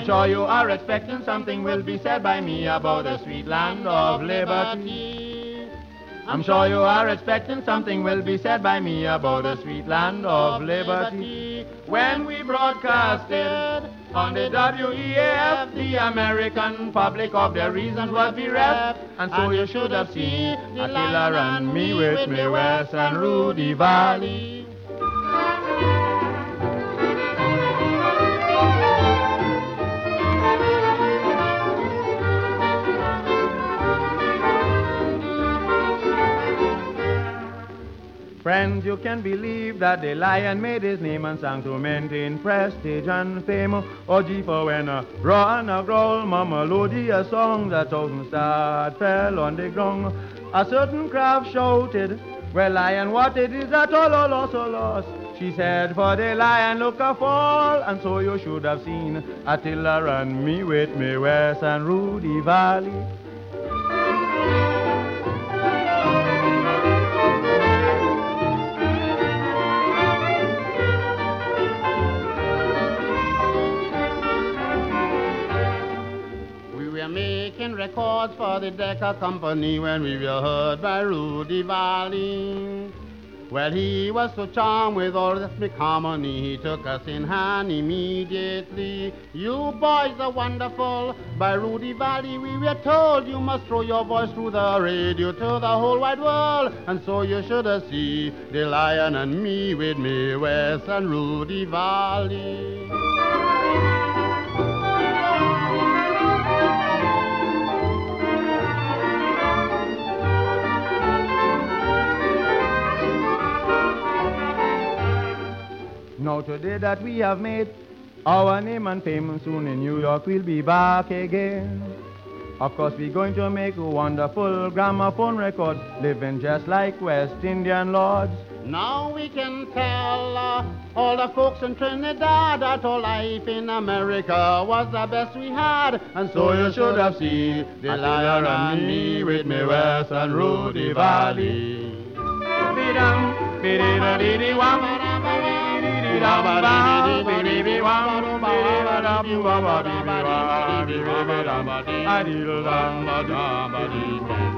I'm sure you are expecting something will be said by me about the sweet land of liberty. I'm sure you are expecting something will be said by me about the sweet land of liberty. When we broadcasted on the WEAF, the American public of their reasons was bereft, and so you should have seen Attila and me, Whitney West and Rudy Valley. Friends, you can believe that the lion made his name and sang to maintain prestige and fame. Oh, gee, for when a roar and a growl, mama melodious song, that thousand stars fell on the ground. A certain craft shouted, well, lion, what it is that all lost, all lost. She said, for the lion look a fall, and so you should have seen Attila and me, Whitney West and Rudy Valley. Making records for the Decca Company when we were heard by Rudy Valley. Well, he was so charmed with all rhythmic harmony, he took us in hand immediately. You boys are wonderful. By Rudy Valley we were told you must throw your voice through the radio to the whole wide world. And so you should have seen the lion and me with me, West and Rudy Valley. Now today that we have made our name and fame, and soon in New York we'll be back again. Of course we're going to make a wonderful gramophone record, living just like West Indian lords. Now we can tell all the folks in Trinidad that our life in America was the best we had. And so you should have seen the lion and me with me, West and Rudy Valley. I